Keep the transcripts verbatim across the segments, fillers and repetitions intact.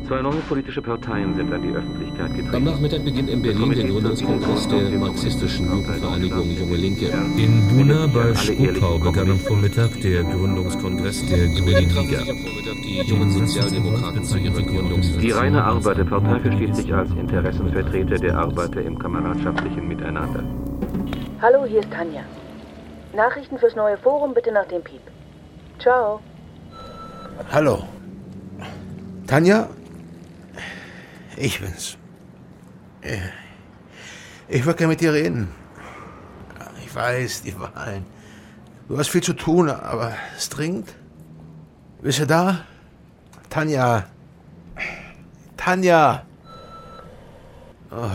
Zwei neue politische Parteien sind an die Öffentlichkeit getreten. Am Nachmittag beginnt in Berlin der Gründungskongress der marxistischen Jugendvereinigung Junge Linke. In Buna bei Schkopau begann am Vormittag der Gründungskongress der Grünen Liga. Die jungen Sozialdemokraten zu ihrer Gründung. Die reine Arbeiterpartei versteht sich als Interessenvertreter der Arbeiter im kameradschaftlichen Miteinander. Hallo, hier ist Tanja. Nachrichten fürs neue Forum bitte nach dem Piep. Ciao. Hallo. Tanja? Ich bin's. Ich würde gerne mit dir reden. Ich weiß, die Wahlen. Du hast viel zu tun, aber es dringt. Bist du da? Tanja. Tanja. Oh.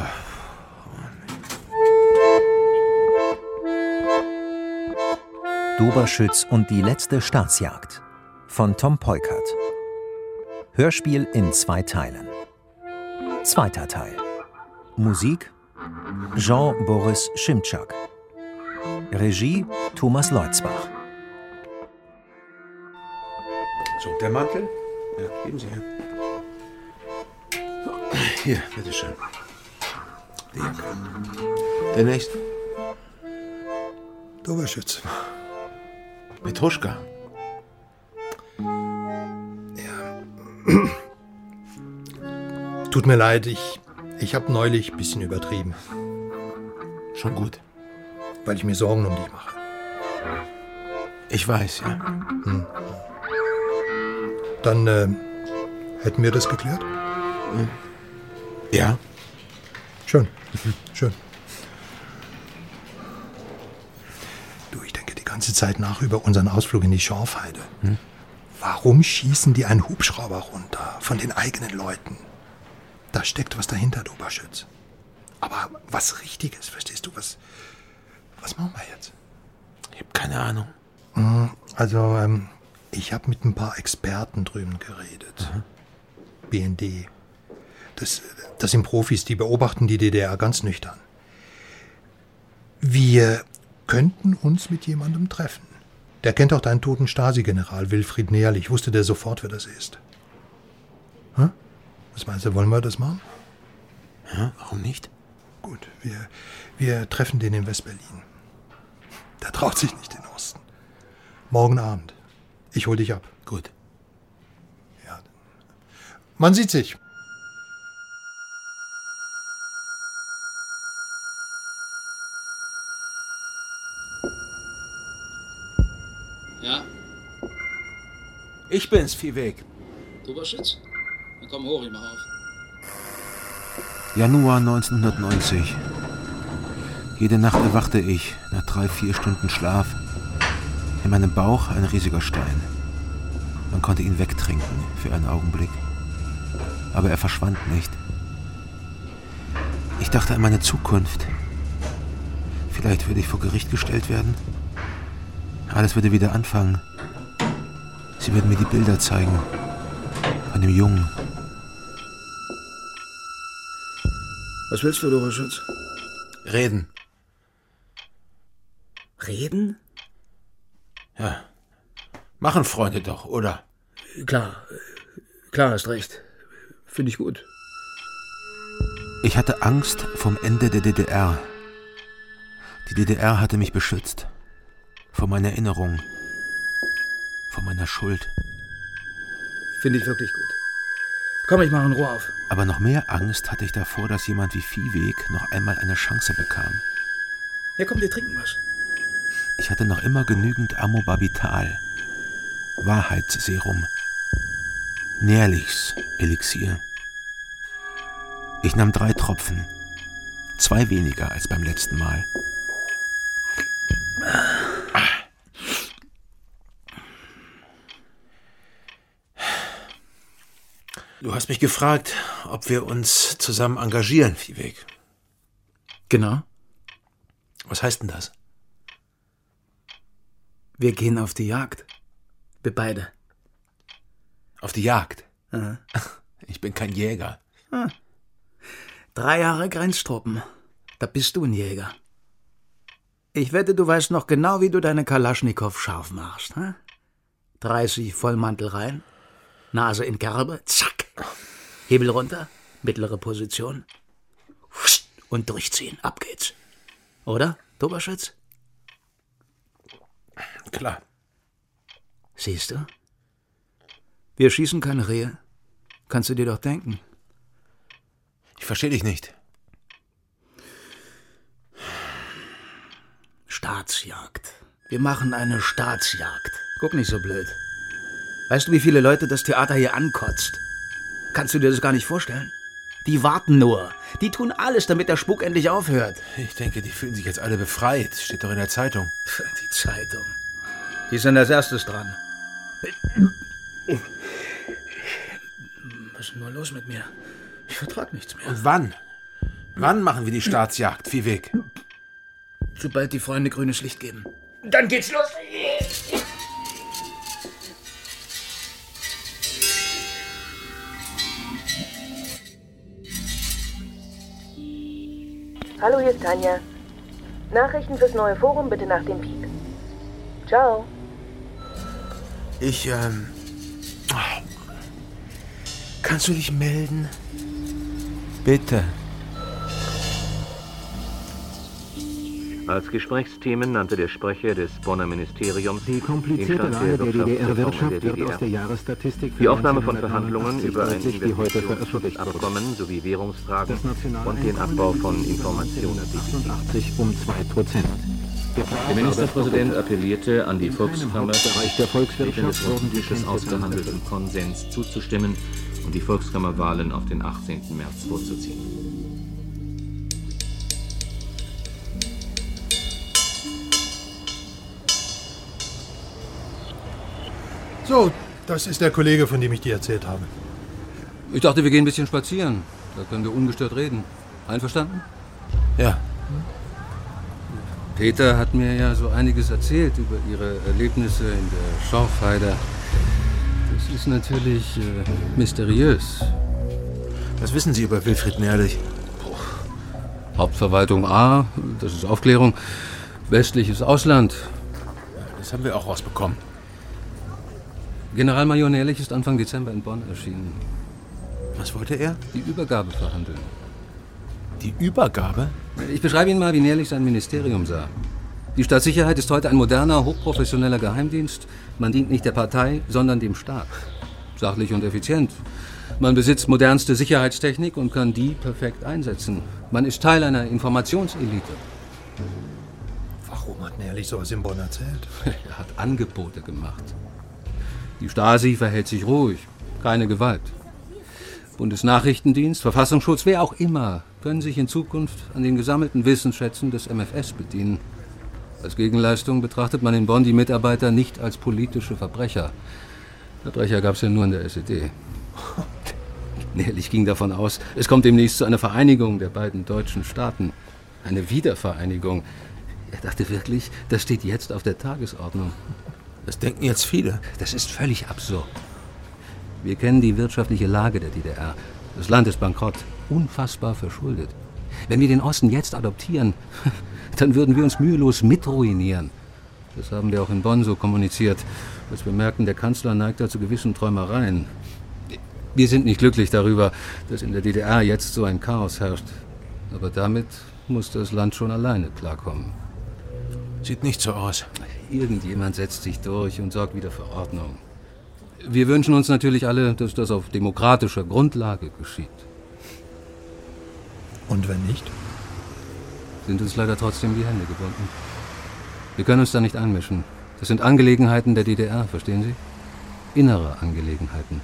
Doberschütz und die letzte Staatsjagd von Tom Peukert. Hörspiel in zwei Teilen. Zweiter Teil. Musik Jean-Boris Schimczak. Regie Thomas Leutzbach. So, der Mantel? Ja, geben Sie her. Hier, bitteschön. Die Jacke. Der nächste. Doberschütz. Petruschka. Tut mir leid, ich, ich habe neulich ein bisschen übertrieben. Schon gut. Weil ich mir Sorgen um dich mache. Ich weiß, ja. Hm. Dann äh, hätten wir das geklärt? Ja. Schön, schön. Du, ich denke die ganze Zeit nach über unseren Ausflug in die Schorfheide. Hm? Warum schießen die einen Hubschrauber runter von den eigenen Leuten? Da steckt was dahinter, Doberschütz. Aber was Richtiges, verstehst du? Was, was machen wir jetzt? Ich habe keine Ahnung. Also, ähm, ich habe mit ein paar Experten drüben geredet. Mhm. B N D. Das, das sind Profis, die beobachten die D D R ganz nüchtern. Wir könnten uns mit jemandem treffen. Der kennt auch deinen toten Stasi-General Wilfried Nährlich. Wusste der sofort, wer das ist. Hm? Was meinst du, wollen wir das machen? Ja, warum nicht? Gut, wir, wir treffen den in West-Berlin. Der traut sich nicht in den Osten. Morgen Abend. Ich hol dich ab. Gut. Ja. Man sieht sich. Ja? Ich bin's, Viehweg. Doberschütz? Dann komm hoch, ich mach auf. Januar neunzehnhundertneunzig. Jede Nacht erwachte ich, nach drei, vier Stunden Schlaf. In meinem Bauch ein riesiger Stein. Man konnte ihn wegtrinken für einen Augenblick. Aber er verschwand nicht. Ich dachte an meine Zukunft. Vielleicht würde ich vor Gericht gestellt werden. Alles würde wieder anfangen. Sie würden mir die Bilder zeigen. Von dem Jungen. Was willst du, Doberschütz? Reden. Reden? Ja. Machen Freunde doch, oder? Klar. Klar, hast recht. Finde ich gut. Ich hatte Angst vom Ende der D D R. Die D D R hatte mich beschützt. Vor meiner Erinnerung. Vor meiner Schuld. Finde ich wirklich gut. Komm, ich mache ein Rohr auf. Aber noch mehr Angst hatte ich davor, dass jemand wie Viehweg noch einmal eine Chance bekam. Ja, komm, wir trinken was. Ich hatte noch immer genügend Amobarbital, Wahrheitsserum, Nährlichs Elixier. Ich nahm drei Tropfen, zwei weniger als beim letzten Mal. Du hast mich gefragt, ob wir uns zusammen engagieren, Viehweg. Genau. Was heißt denn das? Wir gehen auf die Jagd. Wir beide. Auf die Jagd? Aha. Ich bin kein Jäger. Ah. Drei Jahre Grenztruppen. Da bist du ein Jäger. Ich wette, du weißt noch genau, wie du deine Kalaschnikow scharf machst. Hm? dreißig Vollmantel rein, Nase in Kerbe, zack. Hebel runter, mittlere Position. Und durchziehen. Ab geht's. Oder, Doberschütz? Klar. Siehst du? Wir schießen keine Rehe. Kannst du dir doch denken. Ich verstehe dich nicht. Staatsjagd. Wir machen eine Staatsjagd. Guck nicht so blöd. Weißt du, wie viele Leute das Theater hier ankotzt? Kannst du dir das gar nicht vorstellen? Die warten nur. Die tun alles, damit der Spuk endlich aufhört. Ich denke, die fühlen sich jetzt alle befreit. Steht doch in der Zeitung. Die Zeitung. Die sind als erstes dran. Was ist denn nur los mit mir? Ich vertrag nichts mehr. Und wann? Wann machen wir die Staatsjagd, Viehweg? Sobald die Freunde grünes Licht geben. Dann geht's los. Hallo, hier ist Tanja. Nachrichten fürs neue Forum bitte nach dem Piep. Ciao. Ich, ähm... Kannst du dich melden? Bitte. Als Gesprächsthemen nannte der Sprecher des Bonner Ministeriums die komplizierte Lage der D D R-Wirtschaft wird aus der Jahresstatistik die Aufnahme von Verhandlungen über ein die heute veröffentlicht wurde. Abkommen sowie Währungsfragen und den Abbau von Informationen. um zwei Prozent. Der Ministerpräsident appellierte an die Volkskammer, der Volkswirtschaft des öffentlichen ausgehandelten Konsens zuzustimmen und die Volkskammerwahlen auf den achtzehnten März vorzuziehen. So, das ist der Kollege, von dem ich dir erzählt habe. Ich dachte, wir gehen ein bisschen spazieren. Da können wir ungestört reden. Einverstanden? Ja. Peter hat mir ja so einiges erzählt über ihre Erlebnisse in der Schorfheide. Das ist natürlich äh, mysteriös. Was wissen Sie über Wilfried Nerlich? Hauptverwaltung A, das ist Aufklärung. Westliches Ausland. Das haben wir auch rausbekommen. Generalmajor Nerlich ist Anfang Dezember in Bonn erschienen. Was wollte er? Die Übergabe verhandeln. Die Übergabe? Ich beschreibe Ihnen mal, wie Nerlich sein Ministerium sah. Die Staatssicherheit ist heute ein moderner, hochprofessioneller Geheimdienst. Man dient nicht der Partei, sondern dem Staat. Sachlich und effizient. Man besitzt modernste Sicherheitstechnik und kann die perfekt einsetzen. Man ist Teil einer Informationselite. Warum hat Nerlich sowas in Bonn erzählt? Er hat Angebote gemacht. Die Stasi verhält sich ruhig, keine Gewalt. Bundesnachrichtendienst, Verfassungsschutz, wer auch immer, können sich in Zukunft an den gesammelten Wissensschätzen des M F S bedienen. Als Gegenleistung betrachtet man in Bonn die Mitarbeiter nicht als politische Verbrecher. Verbrecher gab es ja nur in der S E D. Nerlich ging davon aus, es kommt demnächst zu einer Vereinigung der beiden deutschen Staaten. Eine Wiedervereinigung. Er dachte wirklich, das steht jetzt auf der Tagesordnung. Das denken jetzt viele. Das ist völlig absurd. Wir kennen die wirtschaftliche Lage der D D R. Das Land ist bankrott, unfassbar verschuldet. Wenn wir den Osten jetzt adoptieren, dann würden wir uns mühelos mitruinieren. Das haben wir auch in Bonn so kommuniziert, als wir merkten, der Kanzler neigt da zu gewissen Träumereien. Wir sind nicht glücklich darüber, dass in der D D R jetzt so ein Chaos herrscht. Aber damit muss das Land schon alleine klarkommen. Sieht nicht so aus. Irgendjemand setzt sich durch und sorgt wieder für Ordnung. Wir wünschen uns natürlich alle, dass das auf demokratischer Grundlage geschieht. Und wenn nicht? Sind uns leider trotzdem die Hände gebunden. Wir können uns da nicht einmischen. Das sind Angelegenheiten der D D R, verstehen Sie? Innere Angelegenheiten.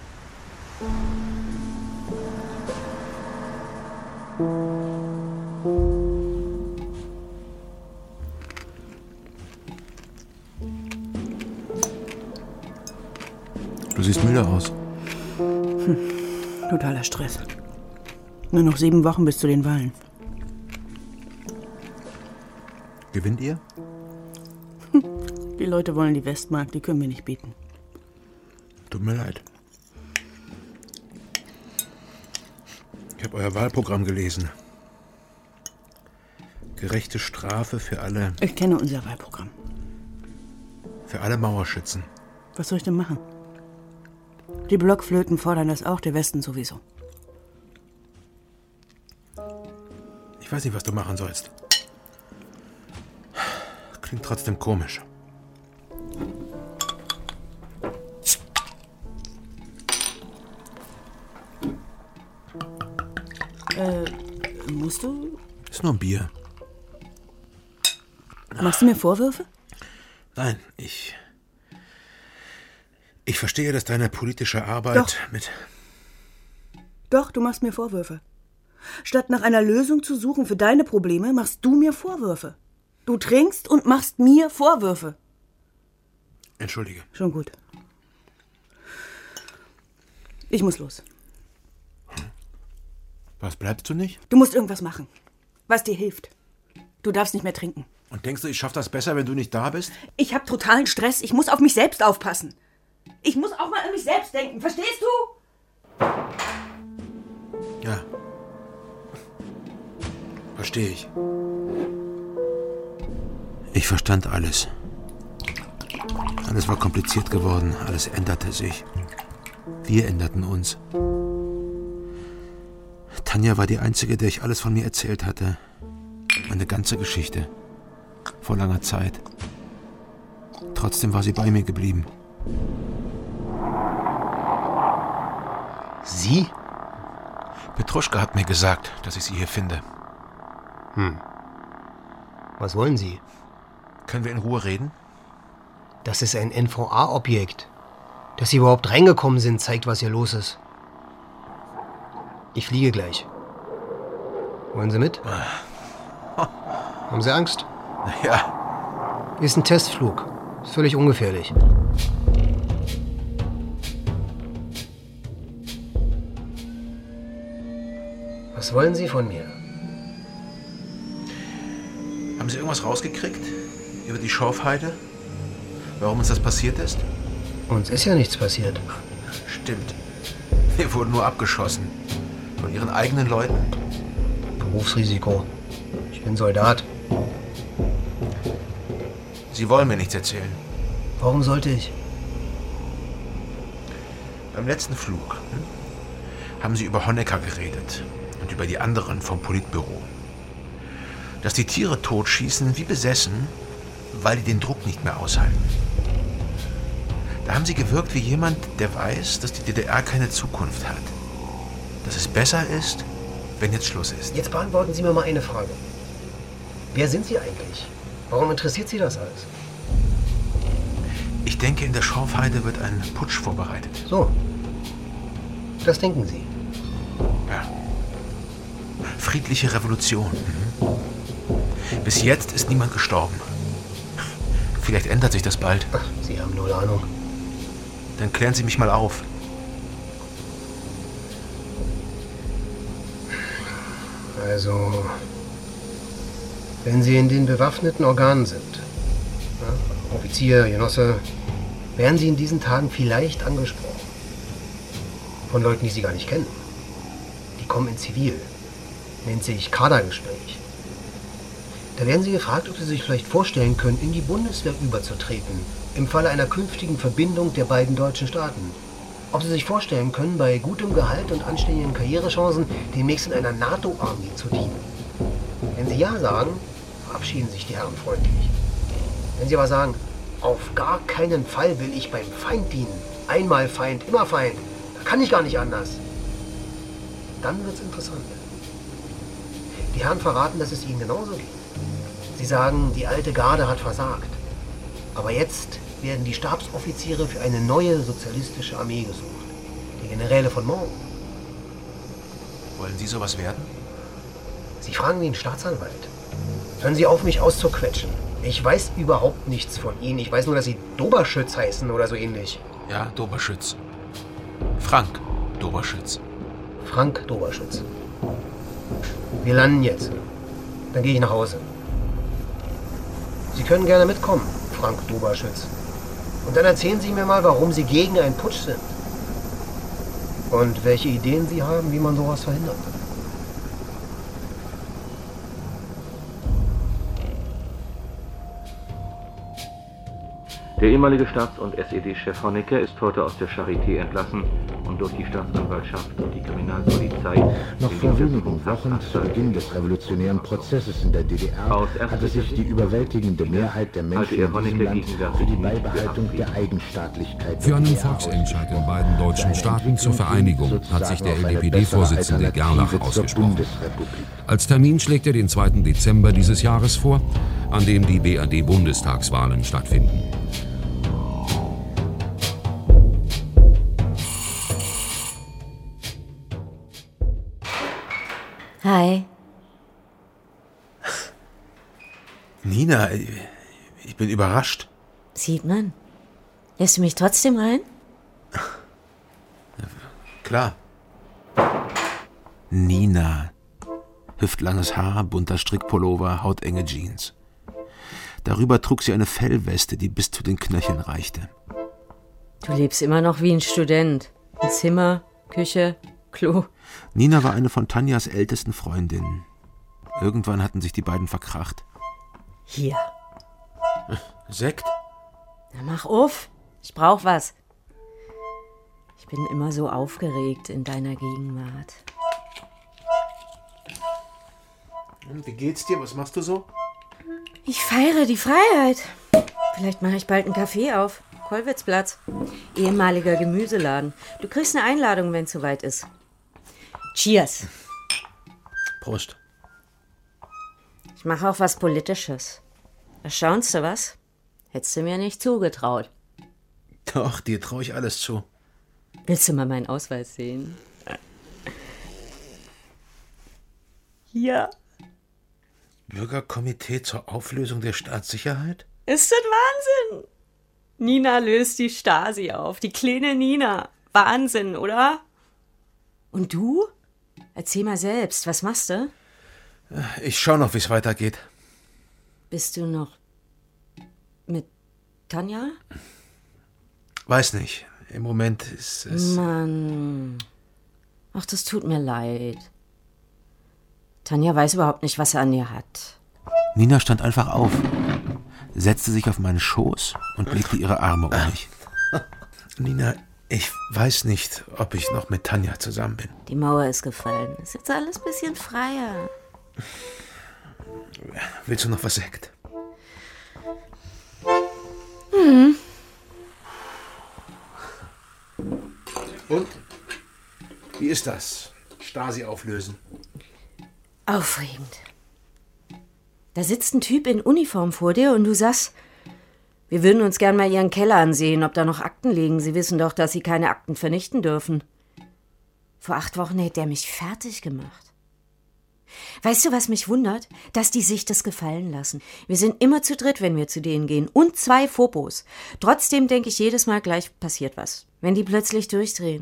Du siehst müde aus. Hm. Totaler Stress. Nur noch sieben Wochen bis zu den Wahlen. Gewinnt ihr? Die Leute wollen die Westmark, die können wir nicht bieten. Tut mir leid. Ich habe euer Wahlprogramm gelesen. Gerechte Strafe für alle... Ich kenne unser Wahlprogramm. Für alle Mauerschützen. Was soll ich denn machen? Die Blockflöten fordern das auch, der Westen sowieso. Ich weiß nicht, was du machen sollst. Klingt trotzdem komisch. Äh, musst du? Ist nur ein Bier. Machst du mir Vorwürfe? Nein, ich... Ich verstehe, dass deine politische Arbeit Doch. mit... Doch, du machst mir Vorwürfe. Statt nach einer Lösung zu suchen für deine Probleme, machst du mir Vorwürfe. Du trinkst und machst mir Vorwürfe. Entschuldige. Schon gut. Ich muss los. Was, bleibst du nicht? Du musst irgendwas machen, was dir hilft. Du darfst nicht mehr trinken. Und denkst du, ich schaff das besser, wenn du nicht da bist? Ich hab totalen Stress. Ich muss auf mich selbst aufpassen. Ich muss auch mal an mich selbst denken. Verstehst du? Ja. Verstehe ich. Ich verstand alles. Alles war kompliziert geworden. Alles änderte sich. Wir änderten uns. Tanja war die Einzige, der ich alles von mir erzählt hatte. Meine ganze Geschichte. Vor langer Zeit. Trotzdem war sie bei mir geblieben. Sie? Petruschka hat mir gesagt, dass ich sie hier finde. Hm. Was wollen Sie? Können wir in Ruhe reden? Das ist ein N V A-Objekt. Dass Sie überhaupt reingekommen sind, zeigt, was hier los ist. Ich fliege gleich. Wollen Sie mit? Haben Sie Angst? Ja. Ist ein Testflug. Ist völlig ungefährlich. Was wollen Sie von mir? Haben Sie irgendwas rausgekriegt? Über die Schorfheide? Warum uns das passiert ist? Uns ist ja nichts passiert. Stimmt. Wir wurden nur abgeschossen. Von Ihren eigenen Leuten. Berufsrisiko. Ich bin Soldat. Sie wollen mir nichts erzählen. Warum sollte ich? Beim letzten Flug hm, haben Sie über Honecker geredet. Und über die anderen vom Politbüro. Dass die Tiere totschießen wie besessen, weil die den Druck nicht mehr aushalten. Da haben Sie gewirkt wie jemand, der weiß, dass die D D R keine Zukunft hat. Dass es besser ist, wenn jetzt Schluss ist. Jetzt beantworten Sie mir mal eine Frage. Wer sind Sie eigentlich? Warum interessiert Sie das alles? Ich denke, in der Schorfheide wird ein Putsch vorbereitet. So. Das denken Sie? Ja. Friedliche Revolution. Mhm. Bis jetzt ist niemand gestorben. Vielleicht ändert sich das bald. Ach, Sie haben null Ahnung. Dann klären Sie mich mal auf. Also, wenn Sie in den bewaffneten Organen sind, ja, Offizier, Genosse, werden Sie in diesen Tagen vielleicht angesprochen. Von Leuten, die Sie gar nicht kennen. Die kommen in Zivil. Nennt sich Kadergespräch. Da werden Sie gefragt, ob Sie sich vielleicht vorstellen können, in die Bundeswehr überzutreten, im Falle einer künftigen Verbindung der beiden deutschen Staaten. Ob Sie sich vorstellen können, bei gutem Gehalt und anständigen Karrierechancen demnächst in einer NATO-Armee zu dienen. Wenn Sie ja sagen, verabschieden sich die Herren freundlich. Wenn Sie aber sagen, auf gar keinen Fall will ich beim Feind dienen, einmal Feind, immer Feind, da kann ich gar nicht anders, dann wird's interessant. Die Herren verraten, dass es ihnen genauso geht. Sie sagen, die alte Garde hat versagt. Aber jetzt werden die Stabsoffiziere für eine neue sozialistische Armee gesucht. Die Generäle von morgen. Wollen Sie sowas werden? Sie fragen wie ein Staatsanwalt. Hören Sie auf, mich auszuquetschen. Ich weiß überhaupt nichts von Ihnen. Ich weiß nur, dass Sie Doberschütz heißen oder so ähnlich. Ja, Doberschütz. Frank Doberschütz. Frank Doberschütz. Wir landen jetzt. Dann gehe ich nach Hause. Sie können gerne mitkommen, Frank Doberschütz. Und dann erzählen Sie mir mal, warum Sie gegen einen Putsch sind. Und welche Ideen Sie haben, wie man sowas verhindert. Der ehemalige Staats- und S E D-Chef Honecker ist heute aus der Charité entlassen und durch die Staatsanwaltschaft und die Kriminalpolizei Noch vor wenigen Wochen zu Beginn des revolutionären Prozesses in der D D R hatte sich die überwältigende Mehrheit der Menschen in diesem Land für die Beibehaltung der Eigenstaatlichkeit Für einen Volksentscheid in beiden deutschen Staaten zur Vereinigung hat sich der L D P D-Vorsitzende Gerlach ausgesprochen. Als Termin schlägt er den zweiten Dezember dieses Jahres vor, an dem die B R D-Bundestagswahlen stattfinden. Hi. Nina, ich bin überrascht. Sieht man. Lässt du mich trotzdem rein? Klar. Nina. Hüftlanges Haar, bunter Strickpullover, hautenge Jeans. Darüber trug sie eine Fellweste, die bis zu den Knöcheln reichte. Du lebst immer noch wie ein Student. Ein Zimmer, Küche, Klo. Nina war eine von Tanjas ältesten Freundinnen. Irgendwann hatten sich die beiden verkracht. Hier. Sekt? Na, mach auf. Ich brauch was. Ich bin immer so aufgeregt in deiner Gegenwart. Und wie geht's dir? Was machst du so? Ich feiere die Freiheit. Vielleicht mache ich bald einen Café auf. Kollwitzplatz. Ehemaliger Gemüseladen. Du kriegst eine Einladung, wenn es soweit ist. Cheers. Prost. Ich mache auch was Politisches. Erstaunst du was? Hättest du mir nicht zugetraut. Doch, dir traue ich alles zu. Willst du mal meinen Ausweis sehen? Hier. Bürgerkomitee zur Auflösung der Staatssicherheit? Ist das Wahnsinn? Nina löst die Stasi auf. Die kleine Nina. Wahnsinn, oder? Und du? Erzähl mal selbst. Was machst du? Ich schau noch, wie es weitergeht. Bist du noch mit Tanja? Weiß nicht. Im Moment ist es... Mann. Ach, das tut mir leid. Tanja weiß überhaupt nicht, was er an ihr hat. Nina stand einfach auf, setzte sich auf meinen Schoß und legte ihre Arme um mich. Nina, ich weiß nicht, ob ich noch mit Tanja zusammen bin. Die Mauer ist gefallen. Ist jetzt alles ein bisschen freier. Willst du noch was Sekt? Hm. Und? Wie ist das? Stasi auflösen. Aufregend. Da sitzt ein Typ in Uniform vor dir und du sagst, wir würden uns gern mal ihren Keller ansehen, ob da noch Akten liegen. Sie wissen doch, dass sie keine Akten vernichten dürfen. Vor acht Wochen hätte er mich fertig gemacht. Weißt du, was mich wundert? Dass die sich das gefallen lassen. Wir sind immer zu dritt, wenn wir zu denen gehen. Und zwei Phobos. Trotzdem denke ich jedes Mal, gleich passiert was. Wenn die plötzlich durchdrehen.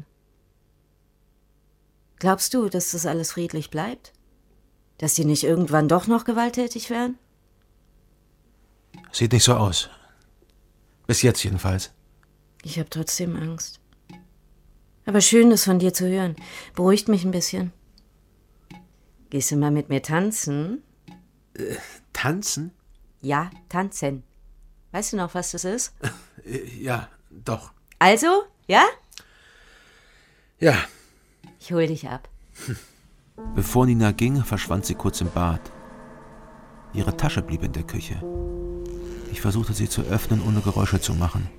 Glaubst du, dass das alles friedlich bleibt? Dass die nicht irgendwann doch noch gewalttätig werden? Sieht nicht so aus. Bis jetzt jedenfalls. Ich habe trotzdem Angst. Aber schön, das von dir zu hören. Beruhigt mich ein bisschen. Gehst du mal mit mir tanzen? Äh, tanzen? Ja, tanzen. Weißt du noch, was das ist? Ja, doch. Also, ja? Ja. Ich hol dich ab. Bevor Nina ging, verschwand sie kurz im Bad. Ihre Tasche blieb in der Küche. Ich versuchte sie zu öffnen, ohne Geräusche zu machen.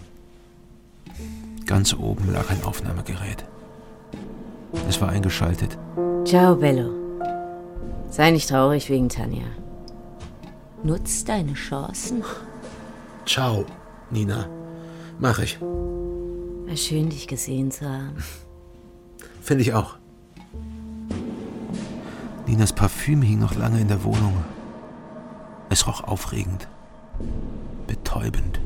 Ganz oben lag ein Aufnahmegerät. Es war eingeschaltet. Ciao, Bello. Sei nicht traurig wegen Tanja. Nutz deine Chancen. Ciao, Nina. Mach ich. War schön, dich gesehen zu haben. Finde ich auch. Ninas Parfüm hing noch lange in der Wohnung. Es roch aufregend. Betäubend.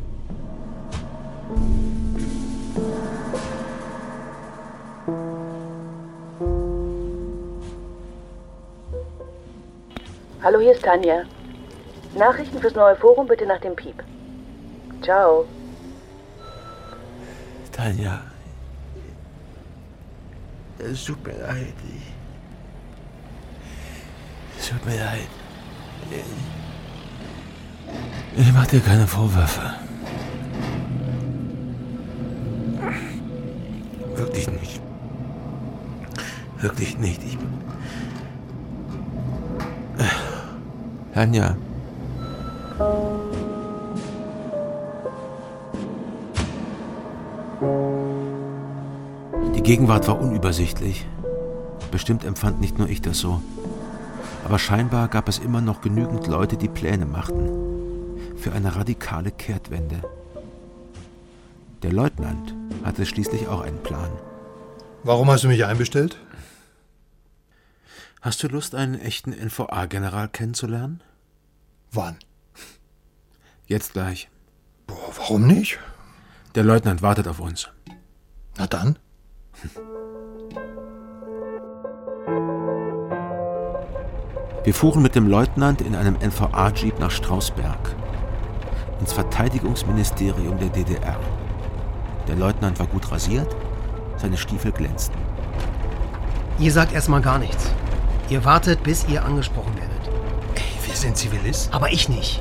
Hallo, hier ist Tanja. Nachrichten fürs neue Forum bitte nach dem Piep. Ciao. Tanja. Es tut mir leid. Es tut mir leid. Ich mach dir keine Vorwürfe. Wirklich nicht. Wirklich nicht. Ich... Tanja. Die Gegenwart war unübersichtlich. Bestimmt empfand nicht nur ich das so. Aber scheinbar gab es immer noch genügend Leute, die Pläne machten. Für eine radikale Kehrtwende. Der Leutnant hatte schließlich auch einen Plan. Warum hast du mich einbestellt? Hast du Lust, einen echten N V A-General kennenzulernen? Wann? Jetzt gleich. Boah, warum nicht? Der Leutnant wartet auf uns. Na dann. Wir fuhren mit dem Leutnant in einem N V A-Jeep nach Strausberg, ins Verteidigungsministerium der D D R. Der Leutnant war gut rasiert, seine Stiefel glänzten. Ihr sagt erstmal gar nichts. Ihr wartet, bis ihr angesprochen werdet. Ey, wir sind Zivilisten. Aber ich nicht.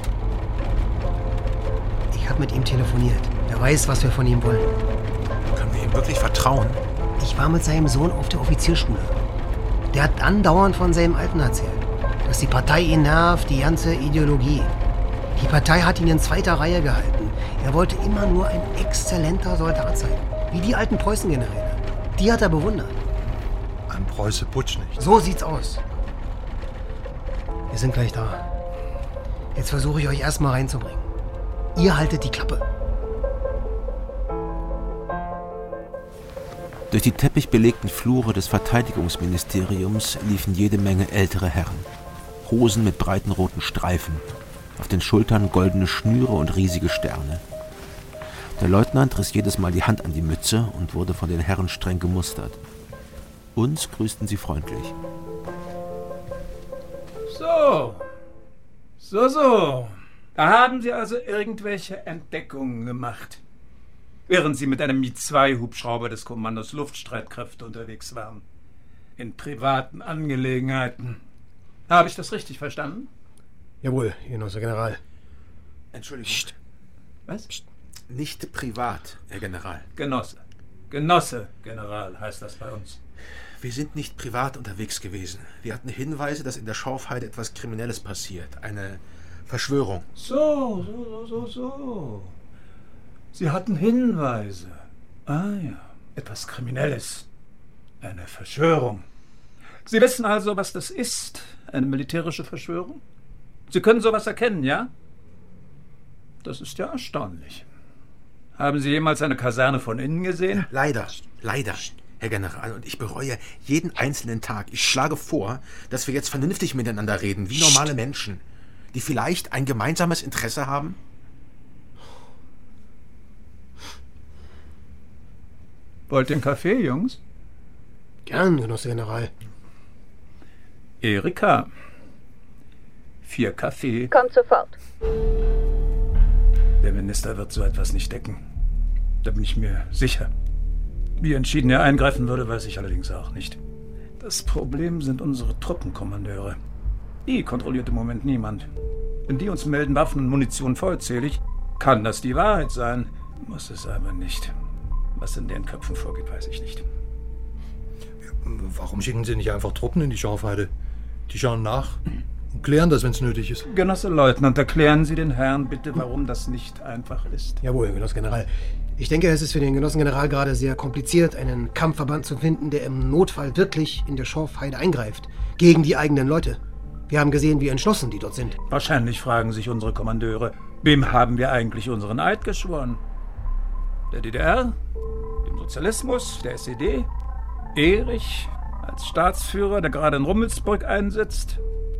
Ich habe mit ihm telefoniert. Er weiß, was wir von ihm wollen. Können wir ihm wirklich vertrauen? Ich war mit seinem Sohn auf der Offizierschule. Der hat andauernd von seinem Alten erzählt. Dass die Partei ihn nervt, die ganze Ideologie. Die Partei hat ihn in zweiter Reihe gehalten. Er wollte immer nur ein exzellenter Soldat sein. Wie die alten Preußengeneräle. Die hat er bewundert. Ein Preuße Putsch nicht. So sieht's aus. Wir sind gleich da. Jetzt versuche ich euch erstmal reinzubringen. Ihr haltet die Klappe. Durch die teppichbelegten Flure des Verteidigungsministeriums liefen jede Menge ältere Herren. Hosen mit breiten roten Streifen, auf den Schultern goldene Schnüre und riesige Sterne. Der Leutnant riss jedes Mal die Hand an die Mütze und wurde von den Herren streng gemustert. Uns grüßten sie freundlich. So, so, so. Da haben Sie also irgendwelche Entdeckungen gemacht, während Sie mit einem Mi zwei Hubschrauber des Kommandos Luftstreitkräfte unterwegs waren. In privaten Angelegenheiten. Habe ich das richtig verstanden? Jawohl, Genosse General. Entschuldigung. Psst. Was? Psst. Nicht privat, Herr General. Genosse. Genosse, General, heißt das bei uns. Wir sind nicht privat unterwegs gewesen. Wir hatten Hinweise, dass in der Schorfheide etwas Kriminelles passiert. Eine Verschwörung. So, so, so, so, so. Sie hatten Hinweise. Ah ja, etwas Kriminelles. Eine Verschwörung. Sie wissen also, was das ist, eine militärische Verschwörung? Sie können sowas erkennen, ja? Das ist ja erstaunlich. Haben Sie jemals eine Kaserne von innen gesehen? Leider, leider, Herr General. Und ich bereue jeden einzelnen Tag. Ich schlage vor, dass wir jetzt vernünftig miteinander reden, wie normale Menschen, die vielleicht ein gemeinsames Interesse haben. Wollt ihr einen Kaffee, Jungs? Gern, Genosse General. Erika. Vier Kaffee. Kommt sofort. Der Minister wird so etwas nicht decken. Da bin ich mir sicher. Wie entschieden er eingreifen würde, weiß ich allerdings auch nicht. Das Problem sind unsere Truppenkommandeure. Die kontrolliert im Moment niemand. Wenn die uns melden, Waffen und Munition vollzählig, kann das die Wahrheit sein. Muss es aber nicht. Was in deren Köpfen vorgeht, weiß ich nicht. Warum schicken Sie nicht einfach Truppen in die Schorfheide? Die schauen nach und klären das, wenn es nötig ist. Genosse Leutnant, erklären Sie den Herrn bitte, warum das nicht einfach ist. Jawohl, Genosse General. Ich denke, es ist für den Genossen General gerade sehr kompliziert, einen Kampfverband zu finden, der im Notfall wirklich in der Schorfheide eingreift. Gegen die eigenen Leute. Wir haben gesehen, wie entschlossen die dort sind. Wahrscheinlich fragen sich unsere Kommandeure, wem haben wir eigentlich unseren Eid geschworen? Der D D R? Dem Sozialismus? Der S E D? Erich als Staatsführer, der gerade in Rummelsburg einsitzt?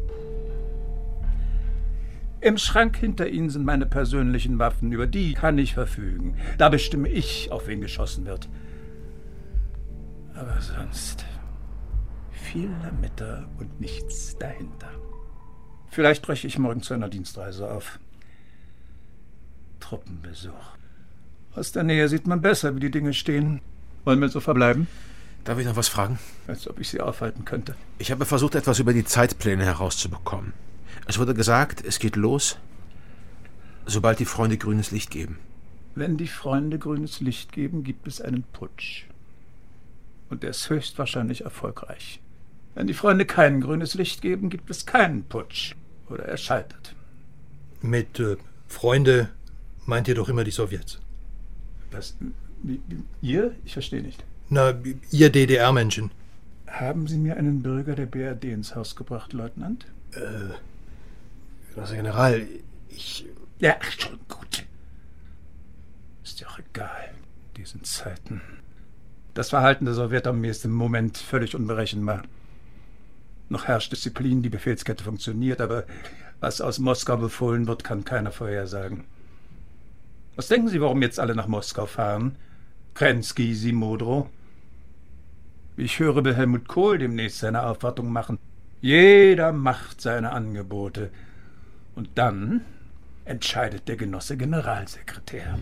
Im Schrank hinter Ihnen sind meine persönlichen Waffen, über die kann ich verfügen. Da bestimme ich, auf wen geschossen wird. Aber sonst viel Lametta und nichts dahinter. Vielleicht breche ich morgen zu einer Dienstreise auf. Truppenbesuch. Aus der Nähe sieht man besser, wie die Dinge stehen. Wollen wir so verbleiben? Darf ich noch was fragen? Als ob ich Sie aufhalten könnte. Ich habe versucht, etwas über die Zeitpläne herauszubekommen. Es wurde gesagt, es geht los, sobald die Freunde grünes Licht geben. Wenn die Freunde grünes Licht geben, gibt es einen Putsch. Und er ist höchstwahrscheinlich erfolgreich. Wenn die Freunde kein grünes Licht geben, gibt es keinen Putsch. Oder er scheitert. Mit äh, Freunde meint ihr doch immer die Sowjets. Was? Wie, wie, ihr? Ich verstehe nicht. Na, ihr D D R-Menschen. Haben Sie mir einen Bürger der B R D ins Haus gebracht, Leutnant? Äh, Genosse General, ich... Ja, ach, schon gut. Ist ja auch egal, diesen Zeiten. Das Verhalten der Sowjetarmee ist im Moment völlig unberechenbar. Noch herrscht Disziplin, die Befehlskette funktioniert, aber was aus Moskau befohlen wird, kann keiner vorhersagen. Was denken Sie, warum jetzt alle nach Moskau fahren? Krensky, Simodro? Ich höre, will Helmut Kohl demnächst seine Aufwartung machen. Jeder macht seine Angebote. Und dann entscheidet der Genosse Generalsekretär.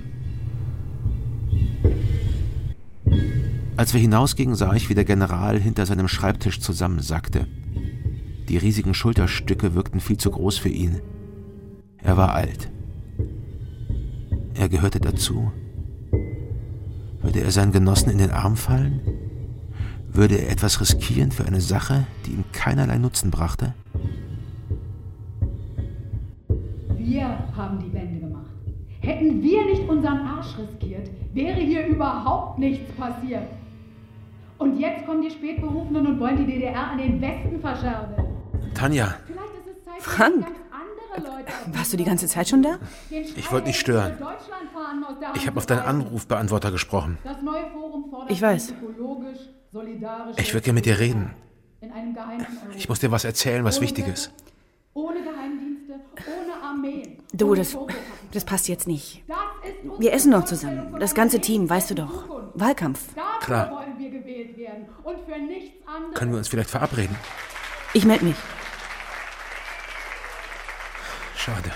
Als wir hinausgingen, sah ich, wie der General hinter seinem Schreibtisch zusammensackte. Die riesigen Schulterstücke wirkten viel zu groß für ihn. Er war alt. Er gehörte dazu. Würde er seinen Genossen in den Arm fallen? Würde er etwas riskieren für eine Sache, die ihm keinerlei Nutzen brachte? Wir haben die Wende gemacht. Hätten wir nicht unseren Arsch riskiert, wäre hier überhaupt nichts passiert. Und jetzt kommen die Spätberufenen und wollen die D D R an den Westen verscherben. Tanja. Vielleicht ist es Zeit, Frank, ganz andere Leute... Warst du die ganze Zeit schon da? Ich wollte nicht stören. Ich habe auf deinen Anrufbeantworter gesprochen. Ich weiß. Ich würde gerne mit dir reden. Ich muss dir was erzählen, was wichtig ist. Ohne Geheimdienste, ohne Armeen. Du, das, das passt jetzt nicht. Wir essen noch zusammen. Das ganze Team, weißt du doch. Wahlkampf. Klar. Können wir uns vielleicht verabreden? Ich melde mich. Schade.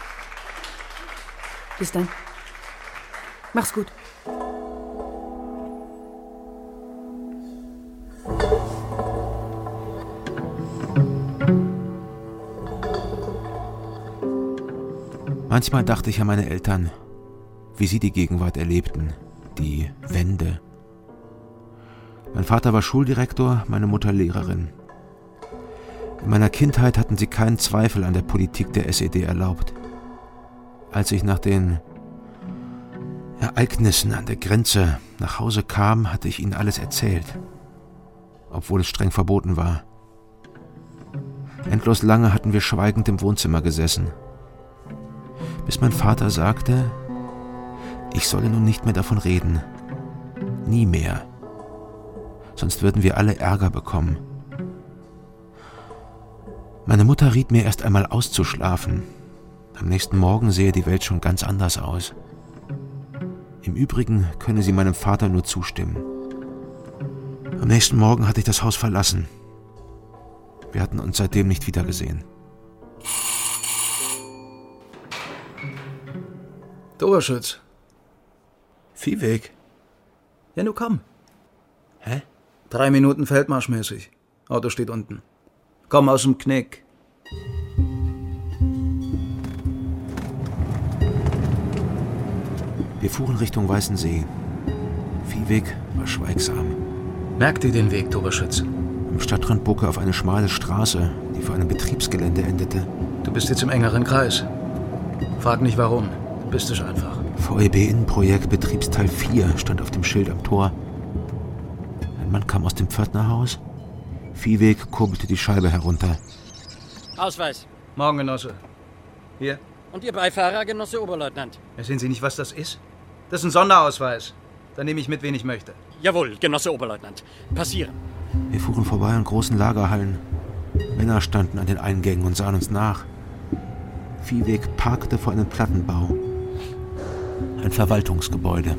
Bis dann. Mach's gut. Manchmal dachte ich an meine Eltern, wie sie die Gegenwart erlebten, die Wende. Mein Vater war Schuldirektor, meine Mutter Lehrerin. In meiner Kindheit hatten sie keinen Zweifel an der Politik der S E D erlaubt. Als ich nach den Ereignissen an der Grenze nach Hause kam, hatte ich ihnen alles erzählt, obwohl es streng verboten war. Endlos lange hatten wir schweigend im Wohnzimmer gesessen, bis mein Vater sagte, ich solle nun nicht mehr davon reden. Nie mehr. Sonst würden wir alle Ärger bekommen. Meine Mutter riet mir erst einmal auszuschlafen. Am nächsten Morgen sehe die Welt schon ganz anders aus. Im Übrigen könne sie meinem Vater nur zustimmen. Am nächsten Morgen hatte ich das Haus verlassen. Wir hatten uns seitdem nicht wiedergesehen. Doberschütz. Viehweg. Ja, nu komm. Hä? Drei Minuten feldmarschmäßig. Auto steht unten. Komm aus dem Knick. Wir fuhren Richtung Weißensee. Viehweg war schweigsam. Merkt ihr den Weg, Doberschütz? Am Stadtrand bog er auf eine schmale Straße, die vor einem Betriebsgelände endete. Du bist jetzt im engeren Kreis. Frag nicht warum. Du bist es einfach. V E B-Innenprojekt Betriebsteil vier stand auf dem Schild am Tor. Ein Mann kam aus dem Pförtnerhaus. Viehweg kurbelte die Scheibe herunter. Ausweis. Morgen, Genosse. Hier. Und Ihr Beifahrer, Genosse Oberleutnant? Sehen Sie nicht, was das ist? Das ist ein Sonderausweis. Dann nehme ich mit, wen ich möchte. Jawohl, Genosse Oberleutnant. Passieren. Wir fuhren vorbei an großen Lagerhallen. Männer standen an den Eingängen und sahen uns nach. Viehweg parkte vor einem Plattenbau. Ein Verwaltungsgebäude.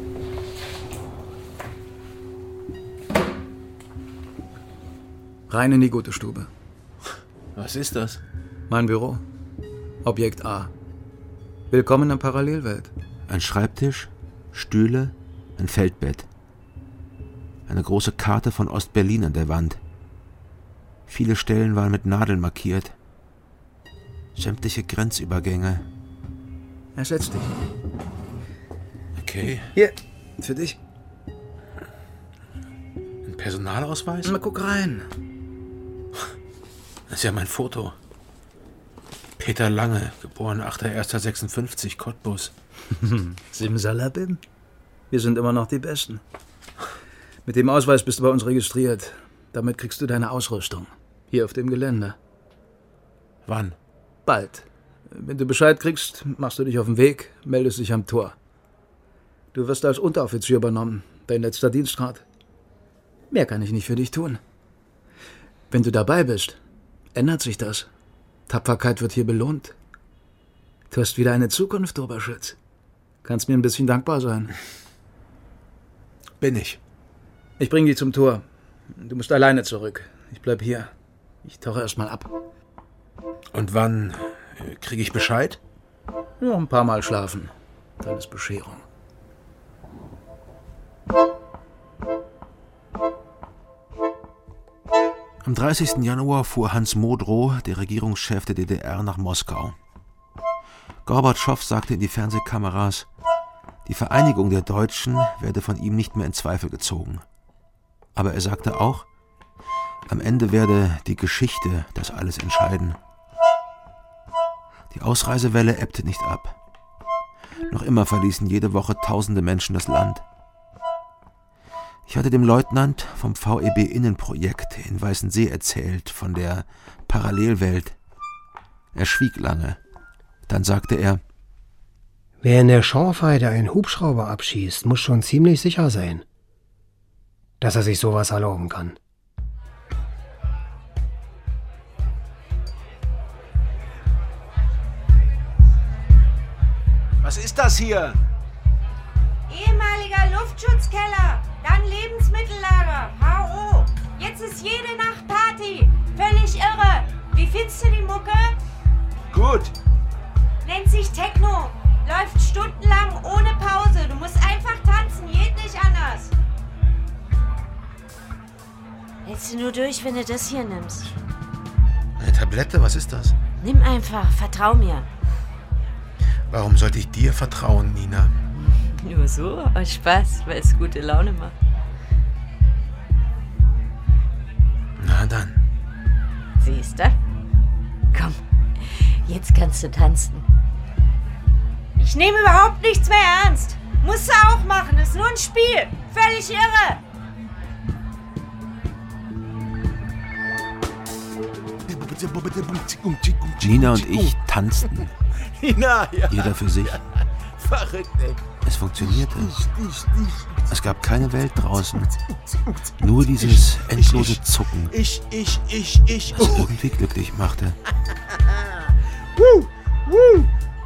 Rein in die gute Stube. Was ist das? Mein Büro. Objekt A. Willkommen in der Parallelwelt. Ein Schreibtisch, Stühle, ein Feldbett. Eine große Karte von Ost-Berlin an der Wand. Viele Stellen waren mit Nadeln markiert. Sämtliche Grenzübergänge. Ersetz dich. Okay. Hier, für dich. Ein Personalausweis? Na, guck rein. Das ist ja mein Foto. Peter Lange, geboren achter erster sechsundfünfzig, Cottbus. Simsalabim. Wir sind immer noch die Besten. Mit dem Ausweis bist du bei uns registriert. Damit kriegst du deine Ausrüstung. Hier auf dem Gelände. Wann? Bald. Wenn du Bescheid kriegst, machst du dich auf den Weg, meldest dich am Tor. Du wirst als Unteroffizier übernommen, dein letzter Dienstgrad. Mehr kann ich nicht für dich tun. Wenn du dabei bist, ändert sich das. Tapferkeit wird hier belohnt. Du hast wieder eine Zukunft, Oberschütz. Kannst mir ein bisschen dankbar sein. Bin ich. Ich bring dich zum Tor. Du musst alleine zurück. Ich bleib hier. Ich tauche erst mal ab. Und wann kriege ich Bescheid? Ja, ein paar Mal schlafen. Dann ist Bescherung. Am dreißigsten Januar fuhr Hans Modrow, der Regierungschef der D D R, nach Moskau. Gorbatschow sagte in die Fernsehkameras, die Vereinigung der Deutschen werde von ihm nicht mehr in Zweifel gezogen. Aber er sagte auch, am Ende werde die Geschichte das alles entscheiden. Die Ausreisewelle ebbte nicht ab. Noch immer verließen jede Woche tausende Menschen das Land. Ich hatte dem Leutnant vom V E B-Innenprojekt in Weißensee erzählt, von der Parallelwelt. Er schwieg lange. Dann sagte er: Wer in der Schorfheide einen Hubschrauber abschießt, muss schon ziemlich sicher sein, dass er sich sowas erlauben kann. Was ist das hier? Ehemaliger Luftschutzkeller, dann Lebensmittellager, H O. Jetzt ist jede Nacht Party. Völlig irre. Wie findest du die Mucke? Gut. Nennt sich Techno. Läuft stundenlang ohne Pause. Du musst einfach tanzen, geht nicht anders. Hältst du nur durch, wenn du das hier nimmst. Eine Tablette? Was ist das? Nimm einfach, vertrau mir. Warum sollte ich dir vertrauen, Nina? Nur so, aus Spaß, weil es gute Laune macht. Na dann. Siehst du? Komm, jetzt kannst du tanzen. Ich nehme überhaupt nichts mehr ernst. Musst du auch machen, ist nur ein Spiel. Völlig irre. Nina und ich tanzten. Nina, ja. Jeder für sich. Verrückt, ey. Es funktionierte. Es gab keine Welt draußen. Nur dieses endlose Zucken, Ich, ich, ich, ich. das irgendwie glücklich machte. Woo, woo,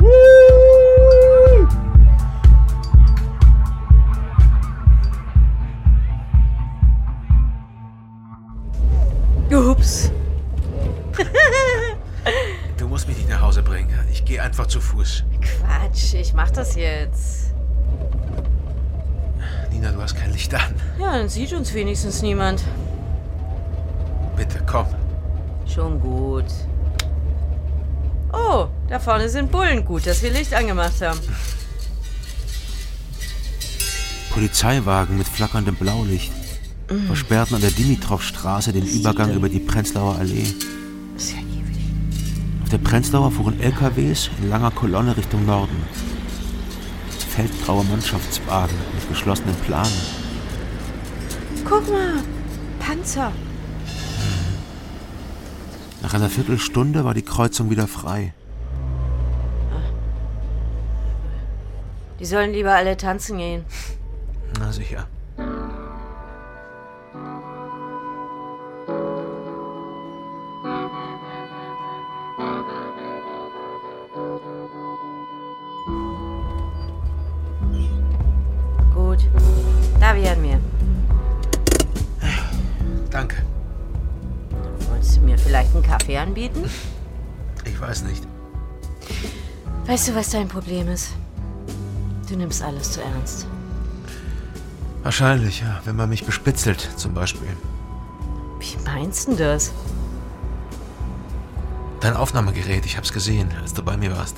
woo. Ups. Du musst mich nicht nach Hause bringen. Ich gehe einfach zu Fuß. Quatsch, ich mach das jetzt. Nina, du hast kein Licht an. Ja, dann sieht uns wenigstens niemand. Bitte, komm. Schon gut. Oh, da vorne sind Bullen. Gut, dass wir Licht angemacht haben. Polizeiwagen mit flackerndem Blaulicht Mm. versperrten an der Dimitrovstraße den Übergang über die Prenzlauer Allee. Das ist ja ewig. Auf der Prenzlauer fuhren L K Ws in langer Kolonne Richtung Norden. Feldgraue Mannschaftswagen mit geschlossenen Planen. Guck mal, Panzer. Nach einer Viertelstunde war die Kreuzung wieder frei. Die sollen lieber alle tanzen gehen. Na sicher. Gut, da werden wir. Danke. Wolltest du mir vielleicht einen Kaffee anbieten? Ich weiß nicht. Weißt du, was dein Problem ist? Du nimmst alles zu ernst. Wahrscheinlich, ja. Wenn man mich bespitzelt, zum Beispiel. Wie meinst du das? Dein Aufnahmegerät, ich hab's gesehen, als du bei mir warst.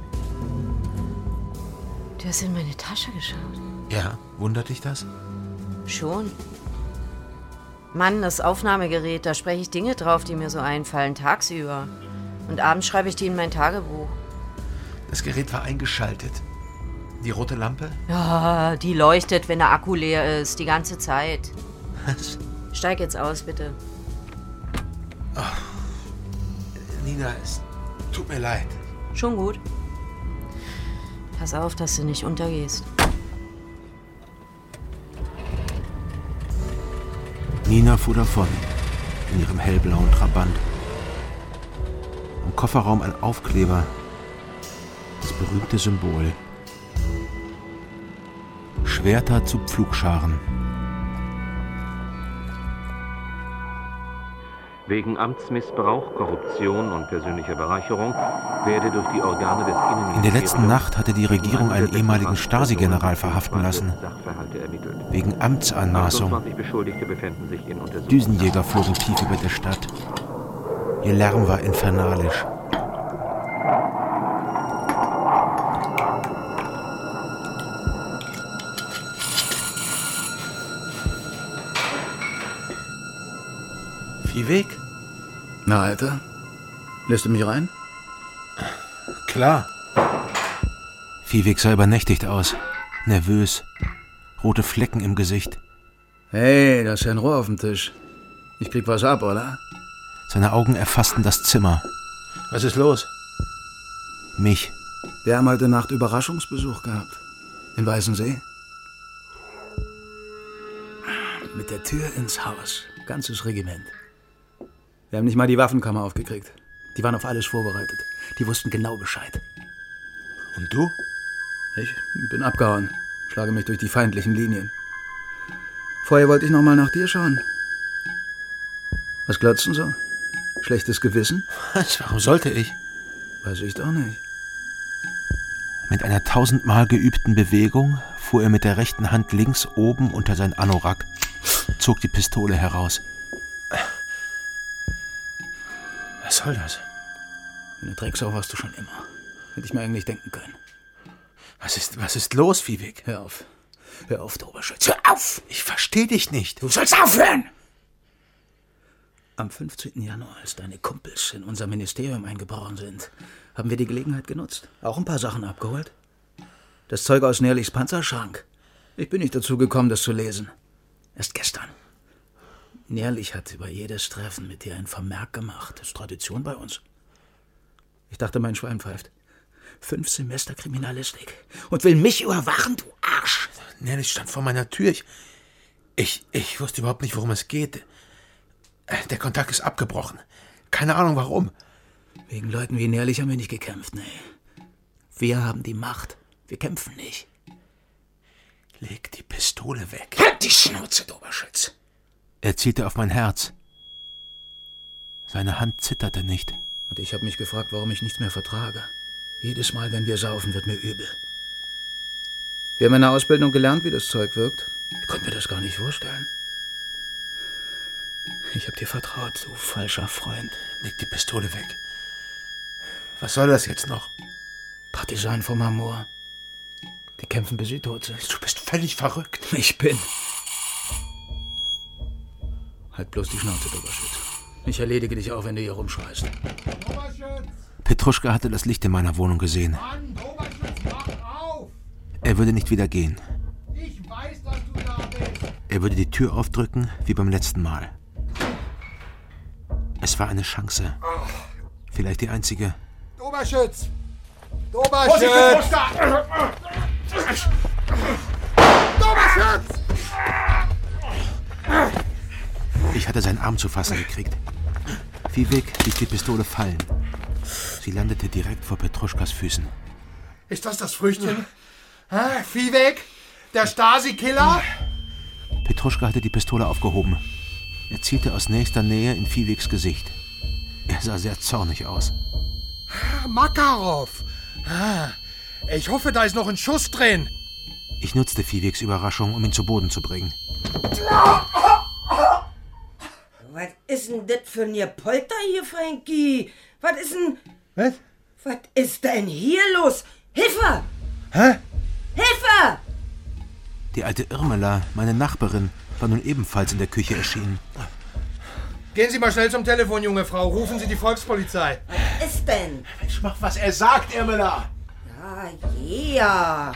Du hast in meine Tasche geschaut. Ja, wundert dich das? Schon. Mann, das Aufnahmegerät, da spreche ich Dinge drauf, die mir so einfallen, tagsüber. Und abends schreibe ich die in mein Tagebuch. Das Gerät war eingeschaltet. Die rote Lampe? Ja, die leuchtet, wenn der Akku leer ist, die ganze Zeit. Was? Steig jetzt aus, bitte. Oh. Nina, es tut mir leid. Schon gut. Pass auf, dass du nicht untergehst. Nina fuhr davon, in ihrem hellblauen Trabant. Am Kofferraum ein Aufkleber, das berühmte Symbol. Schwerter zu Pflugscharen. Wegen Amtsmissbrauch, Korruption und persönlicher Bereicherung werde durch die Organe des Innenministeriums... In der letzten Nacht hatte die Regierung einen ehemaligen Stasi-General verhaften lassen. Wegen Amtsanmaßung. Düsenjäger flogen tief über der Stadt. Ihr Lärm war infernalisch. Viehweg? Na, Alter, lässt du mich rein? Klar. Viehweg sah übernächtigt aus. Nervös. Rote Flecken im Gesicht. Hey, da ist ja ein Rohr auf dem Tisch. Ich krieg was ab, oder? Seine Augen erfassten das Zimmer. Was ist los? Mich. Wir haben heute Nacht Überraschungsbesuch gehabt. In Weißensee. Mit der Tür ins Haus. Ganzes Regiment. Wir haben nicht mal die Waffenkammer aufgekriegt. Die waren auf alles vorbereitet. Die wussten genau Bescheid. Und du? Ich bin abgehauen. Schlage mich durch die feindlichen Linien. Vorher wollte ich noch mal nach dir schauen. Was glotzen so? Schlechtes Gewissen? Was? Warum sollte ich? Weiß ich doch nicht. Mit einer tausendmal geübten Bewegung fuhr er mit der rechten Hand links oben unter sein Anorak, zog die Pistole heraus. Was soll das? Eine Drecksau warst du schon immer. Hätte ich mir eigentlich denken können. Was ist, was ist los, Viehweg? Hör auf. Hör auf, du Oberschütz. Hör auf! Ich verstehe dich nicht. Du sollst aufhören! Am fünfzehnten Januar, als deine Kumpels in unser Ministerium eingebrochen sind, haben wir die Gelegenheit genutzt. Auch ein paar Sachen abgeholt. Das Zeug aus Nährlichs Panzerschrank. Ich bin nicht dazu gekommen, das zu lesen. Erst gestern. Nährlich hat über jedes Treffen mit dir ein Vermerk gemacht. Das ist Tradition bei uns. Ich dachte, mein Schwein pfeift. Fünf Semester Kriminalistik. Und will mich überwachen, du Arsch. Nährlich stand vor meiner Tür. Ich, ich, ich wusste überhaupt nicht, worum es geht. Der Kontakt ist abgebrochen. Keine Ahnung, warum. Wegen Leuten wie Nährlich haben wir nicht gekämpft, nee. Wir haben die Macht. Wir kämpfen nicht. Leg die Pistole weg. Halt die Schnauze, du Oberschütz. Er zielte auf mein Herz. Seine Hand zitterte nicht. Und ich habe mich gefragt, warum ich nichts mehr vertrage. Jedes Mal, wenn wir saufen, wird mir übel. Wir haben in der Ausbildung gelernt, wie das Zeug wirkt. Ich konnte mir das gar nicht vorstellen. Ich habe dir vertraut, du falscher Freund. Leg die Pistole weg. Was soll das jetzt noch? Partisanen vom Amor. Die kämpfen, bis sie tot sind. Du bist völlig verrückt. Ich bin. Halt bloß die Schnauze, Oberschütz. Ich erledige dich auch, wenn du hier rumschreist. Petruschka hatte das Licht in meiner Wohnung gesehen. Mann, Oberschütz, mach auf! Er würde nicht wieder gehen. Ich weiß, dass du da bist. Er würde die Tür aufdrücken, wie beim letzten Mal. Es war eine Chance. Vielleicht die einzige. Oberschütz! Oberschütz! Oberschütz! Ich hatte seinen Arm zu fassen gekriegt. Viehweg ließ die Pistole fallen. Sie landete direkt vor Petruschkas Füßen. Ist das das Früchtchen? Hä? Viehweg? Der Stasi-Killer? Petruschka hatte die Pistole aufgehoben. Er zielte aus nächster Nähe in Viehwegs Gesicht. Er sah sehr zornig aus. Makarov! Ich hoffe, da ist noch ein Schuss drin. Ich nutzte Viehwegs Überraschung, um ihn zu Boden zu bringen. Was ist denn das für ein Polter hier, Frankie? Was ist denn... Was? Was ist denn hier los? Hilfe! Hä? Hilfe! Die alte Irmela, meine Nachbarin, war nun ebenfalls in der Küche erschienen. Gehen Sie mal schnell zum Telefon, junge Frau. Rufen Sie die Volkspolizei. Was ist denn? Mensch, mach, was er sagt, Irmela! Ja, yeah.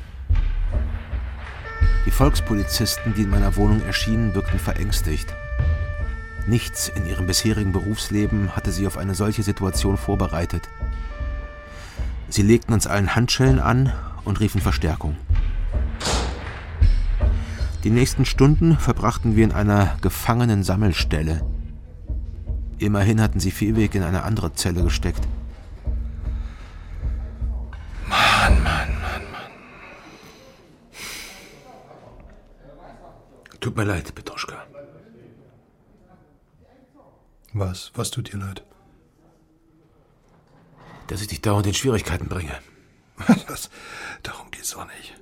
Die Volkspolizisten, die in meiner Wohnung erschienen, wirkten verängstigt. Nichts in ihrem bisherigen Berufsleben hatte sie auf eine solche Situation vorbereitet. Sie legten uns allen Handschellen an und riefen Verstärkung. Die nächsten Stunden verbrachten wir in einer Gefangenen-Sammelstelle. Immerhin hatten sie Viehweg in eine andere Zelle gesteckt. Mann, Mann, Mann, Mann. Tut mir leid, Petruschka. Was? Was tut dir leid? Dass ich dich dauernd in Schwierigkeiten bringe. Das, darum geht's doch nicht.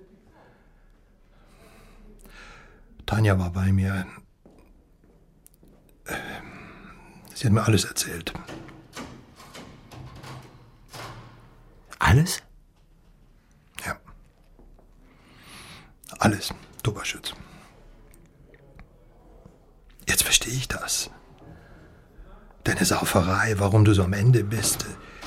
Tanja war bei mir. Sie hat mir alles erzählt. Alles? Ja. Alles, Doberschütz. Jetzt verstehe ich das. Deine Sauferei, warum du so am Ende bist.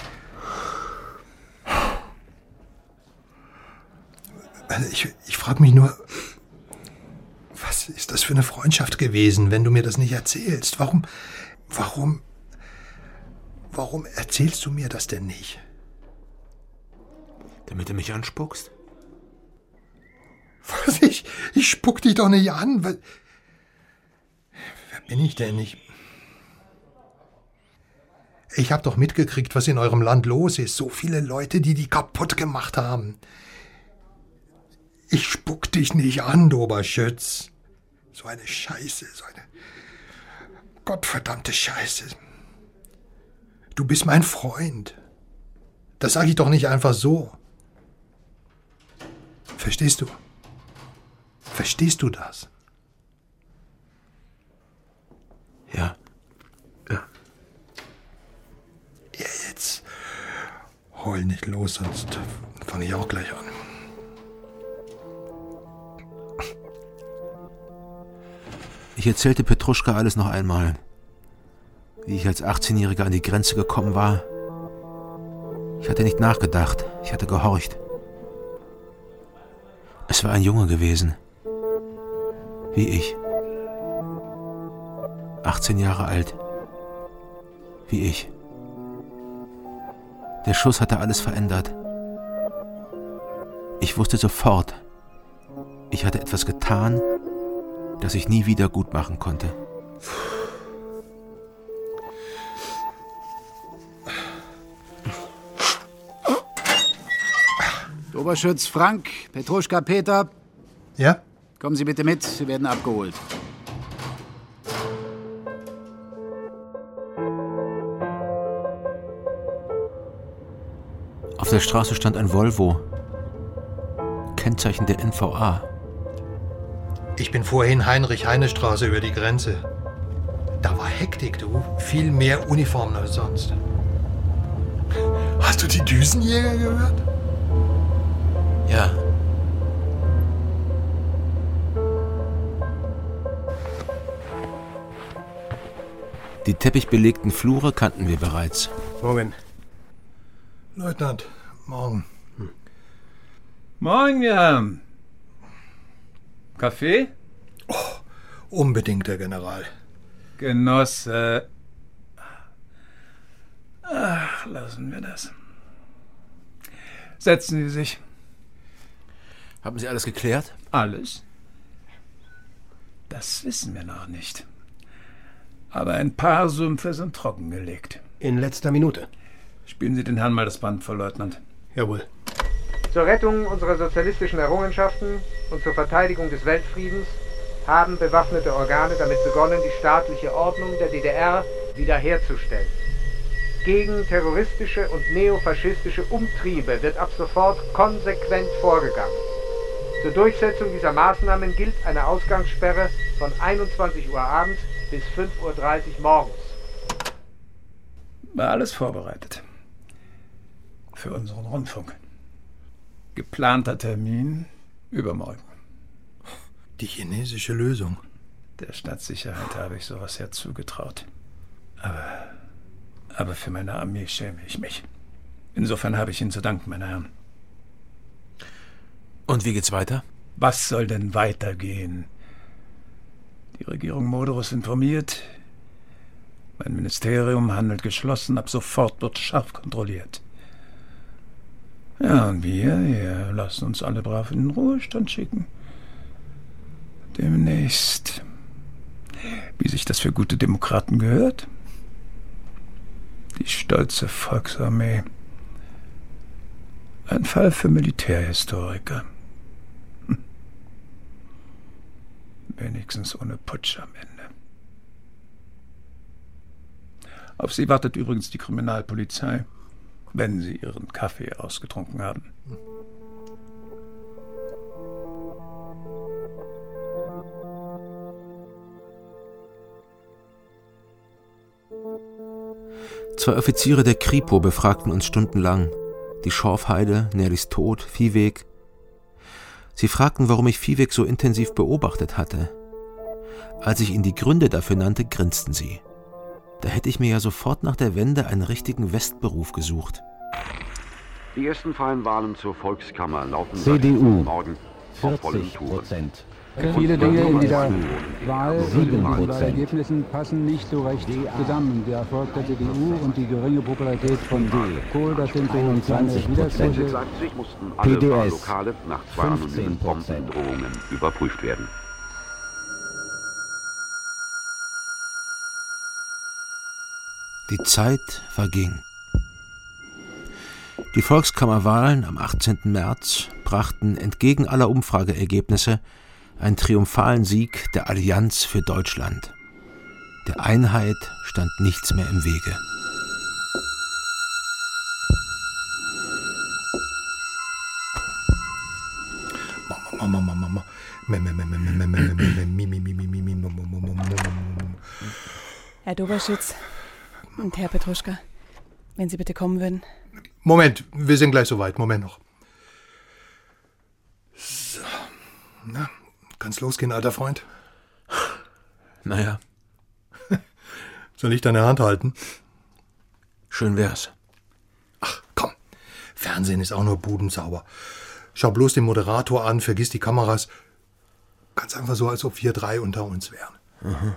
Also ich, ich frage mich nur, was ist das für eine Freundschaft gewesen, wenn du mir das nicht erzählst? Warum, warum, warum erzählst du mir das denn nicht? Damit du mich anspuckst? Was? Ich, ich spuck dich doch nicht an. Wer bin ich denn? Ich, ich habe doch mitgekriegt, was in eurem Land los ist. So viele Leute, die die kaputt gemacht haben. Ich spuck dich nicht an, Doberschütz. So eine Scheiße, so eine gottverdammte Scheiße. Du bist mein Freund. Das sage ich doch nicht einfach so. Verstehst du? Verstehst du das? Ja. Ja. Ja, jetzt heul nicht los, sonst fange ich auch gleich an. Ich erzählte Petruschka alles noch einmal. Wie ich als achtzehnjähriger an die Grenze gekommen war. Ich hatte nicht nachgedacht, ich hatte gehorcht. Es war ein Junge gewesen. Wie ich. achtzehn Jahre alt. Wie ich. Der Schuss hatte alles verändert. Ich wusste sofort, ich hatte etwas getan, das ich nie wieder gut machen konnte. Oberschütz Frank, Petruschka Peter. Ja? Kommen Sie bitte mit, Sie werden abgeholt. Auf der Straße stand ein Volvo. Kennzeichen der N V A. Ich bin vorhin Heinrich-Heine-Straße über die Grenze. Da war Hektik, du. Viel mehr Uniformen als sonst. Hast du die Düsenjäger gehört? Ja. Die teppichbelegten Flure kannten wir bereits. Morgen. Leutnant, morgen. Hm. Morgen, ja. Kaffee? Oh, unbedingt, Herr General. Genosse. Ach, lassen wir das. Setzen Sie sich. Haben Sie alles geklärt? Alles? Das wissen wir noch nicht. Aber ein paar Sümpfe sind trockengelegt. In letzter Minute. Spielen Sie den Herrn mal das Band vor, Leutnant. Jawohl. Zur Rettung unserer sozialistischen Errungenschaften und zur Verteidigung des Weltfriedens haben bewaffnete Organe damit begonnen, die staatliche Ordnung der D D R wiederherzustellen. Gegen terroristische und neofaschistische Umtriebe wird ab sofort konsequent vorgegangen. Zur Durchsetzung dieser Maßnahmen gilt eine Ausgangssperre von einundzwanzig Uhr abends bis fünf Uhr dreißig morgens. War alles vorbereitet. Für unseren Rundfunk. Geplanter Termin übermorgen. Die chinesische Lösung. Der Staatssicherheit habe ich sowas ja zugetraut. Aber, aber für meine Armee schäme ich mich. Insofern habe ich Ihnen zu danken, meine Herren. Und wie geht's weiter? Was soll denn weitergehen? Die Regierung Moderus informiert. Mein Ministerium handelt geschlossen. Ab sofort wird scharf kontrolliert. Ja, und wir, wir lassen uns alle brav in den Ruhestand schicken. Demnächst. Wie sich das für gute Demokraten gehört. Die stolze Volksarmee. Ein Fall für Militärhistoriker. Hm. Wenigstens ohne Putsch am Ende. Auf Sie wartet übrigens die Kriminalpolizei, wenn Sie Ihren Kaffee ausgetrunken haben. Zwei Offiziere der Kripo befragten uns stundenlang. Die Schorfheide, Nerlis Tod, Viehweg. Sie fragten, warum ich Viehweg so intensiv beobachtet hatte. Als ich ihnen die Gründe dafür nannte, grinsten sie. Da hätte ich mir ja sofort nach der Wende einen richtigen Westberuf gesucht. Die ersten freien Wahlen zur Volkskammer laufen C D U morgen auf vollen Touren. Viele Dinge in dieser Wahl sieben und Prozent. bei Ergebnissen passen nicht so recht zusammen. Der Erfolg der C D U und die geringe Popularität von Kohl, das sind so einundzwanzig Prozent. In Leipzig mussten alle P D S Wahllokale nach zwei anonymen Bombendrohungen überprüft werden. Die Zeit verging. Die Volkskammerwahlen am achtzehnten März brachten entgegen aller Umfrageergebnisse einen triumphalen Sieg der Allianz für Deutschland. Der Einheit stand nichts mehr im Wege. Herr Doberschütz und Herr Petruschka, wenn Sie bitte kommen würden. Moment, wir sind gleich soweit. Moment noch. So. Na, kann's losgehen, alter Freund? Naja. Soll ich deine Hand halten? Schön wär's. Ach, komm. Fernsehen ist auch nur budensauber. Schau bloß den Moderator an, vergiss die Kameras. Ganz einfach so, als ob wir drei unter uns wären. Mhm.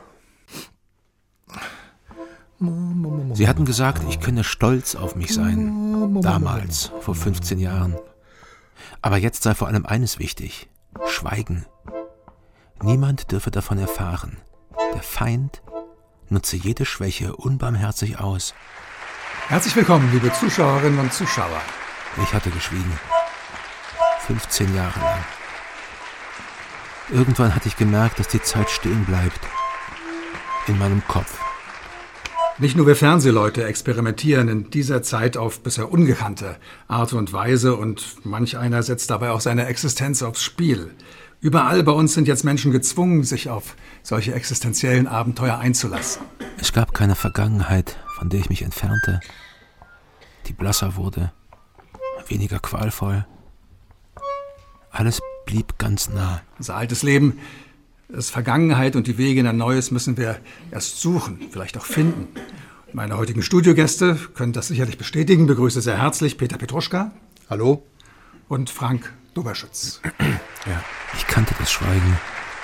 Sie hatten gesagt, ich könne stolz auf mich sein. Damals, vor fünfzehn Jahren. Aber jetzt sei vor allem eines wichtig. Schweigen. Niemand dürfe davon erfahren. Der Feind nutze jede Schwäche unbarmherzig aus. Herzlich willkommen, liebe Zuschauerinnen und Zuschauer. Ich hatte geschwiegen. fünfzehn Jahre lang. Irgendwann hatte ich gemerkt, dass die Zeit stehen bleibt. In meinem Kopf. Nicht nur wir Fernsehleute experimentieren in dieser Zeit auf bisher ungekannte Art und Weise und manch einer setzt dabei auch seine Existenz aufs Spiel. Überall bei uns sind jetzt Menschen gezwungen, sich auf solche existenziellen Abenteuer einzulassen. Es gab keine Vergangenheit, von der ich mich entfernte, die blasser wurde, weniger qualvoll. Alles blieb ganz nah. Unser altes Leben ist Vergangenheit und die Wege in ein neues müssen wir erst suchen, vielleicht auch finden. Meine heutigen Studiogäste können das sicherlich bestätigen. Ich begrüße sehr herzlich Peter Petruschka. Hallo. Und Frank Doberschütz. Ja, ich kannte das Schweigen.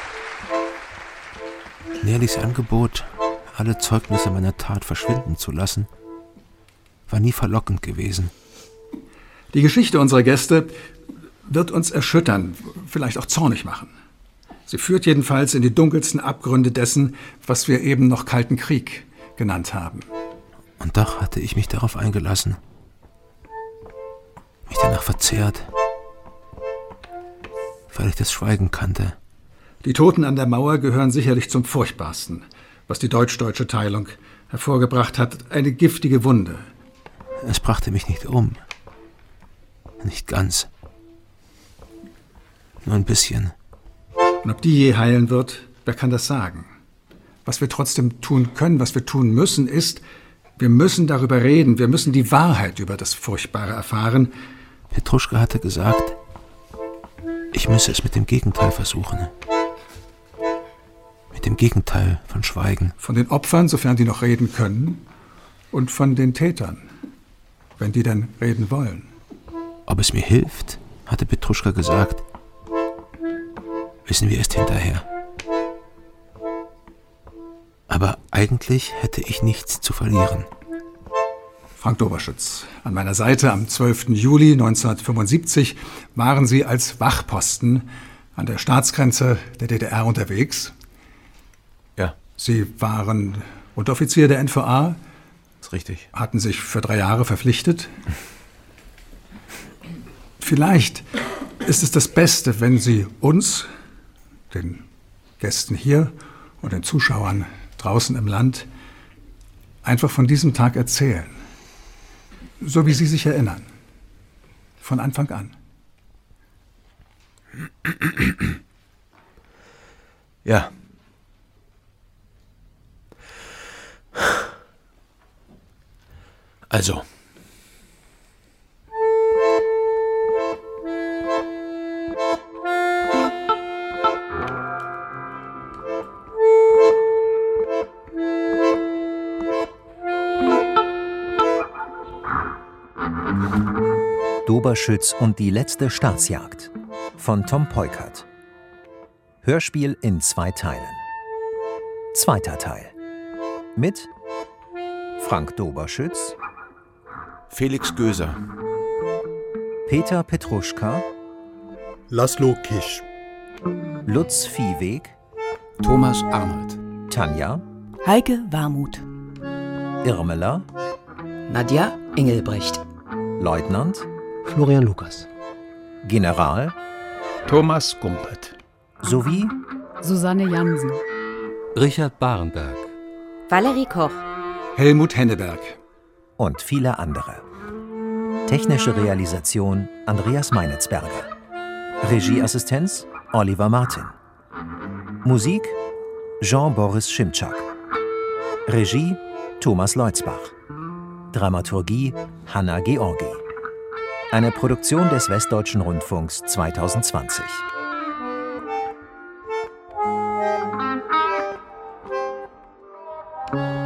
Nerlis Angebot, alle Zeugnisse meiner Tat verschwinden zu lassen, war nie verlockend gewesen. Die Geschichte unserer Gäste wird uns erschüttern, vielleicht auch zornig machen. Sie führt jedenfalls in die dunkelsten Abgründe dessen, was wir eben noch Kalten Krieg genannt haben. Und doch hatte ich mich darauf eingelassen, mich danach verzehrt, weil ich das Schweigen kannte. Die Toten an der Mauer gehören sicherlich zum Furchtbarsten, was die deutsch-deutsche Teilung hervorgebracht hat, eine giftige Wunde. Es brachte mich nicht um. Nicht ganz. Nur ein bisschen. Und ob die je heilen wird, wer kann das sagen? Was wir trotzdem tun können, was wir tun müssen, ist, wir müssen darüber reden, wir müssen die Wahrheit über das Furchtbare erfahren. Petruschka hatte gesagt, ich müsse es mit dem Gegenteil versuchen. Mit dem Gegenteil von Schweigen. Von den Opfern, sofern die noch reden können, und von den Tätern, wenn die dann reden wollen. Ob es mir hilft, hatte Petruschka gesagt, wissen wir erst hinterher. Aber eigentlich hätte ich nichts zu verlieren. Frank Doberschütz, an meiner Seite am zwölften Juli neunzehnhundertfünfundsiebzig waren Sie als Wachposten an der Staatsgrenze der D D R unterwegs. Ja. Sie waren Unteroffizier der N V A. Das ist richtig. Hatten sich für drei Jahre verpflichtet. Vielleicht ist es das Beste, wenn Sie uns, den Gästen hier und den Zuschauern draußen im Land, einfach von diesem Tag erzählen. So wie Sie sich erinnern. Von Anfang an. Ja. Also. Doberschütz und die letzte Staatsjagd von Tom Peukert. Hörspiel in zwei Teilen. Zweiter Teil. Mit Frank Doberschütz, Felix Göser, Peter Petruschka, Laszlo Kisch, Lutz Viehweg, Thomas Arnold, Tanja, Heike Warmuth, Irmela, Nadja Engelbrecht, Leutnant Florian Lukas, General Thomas Gumpert sowie Susanne Jansen, Richard Barenberg, Valerie Koch, Helmut Henneberg und viele andere. Technische Realisation Andreas Meinitzberger. Regieassistenz Oliver Martin. Musik Jean-Boris Schimczak. Regie Thomas Leutzbach. Dramaturgie Hanna Georgi. Eine Produktion des Westdeutschen Rundfunks zweitausendzwanzig. Thank you.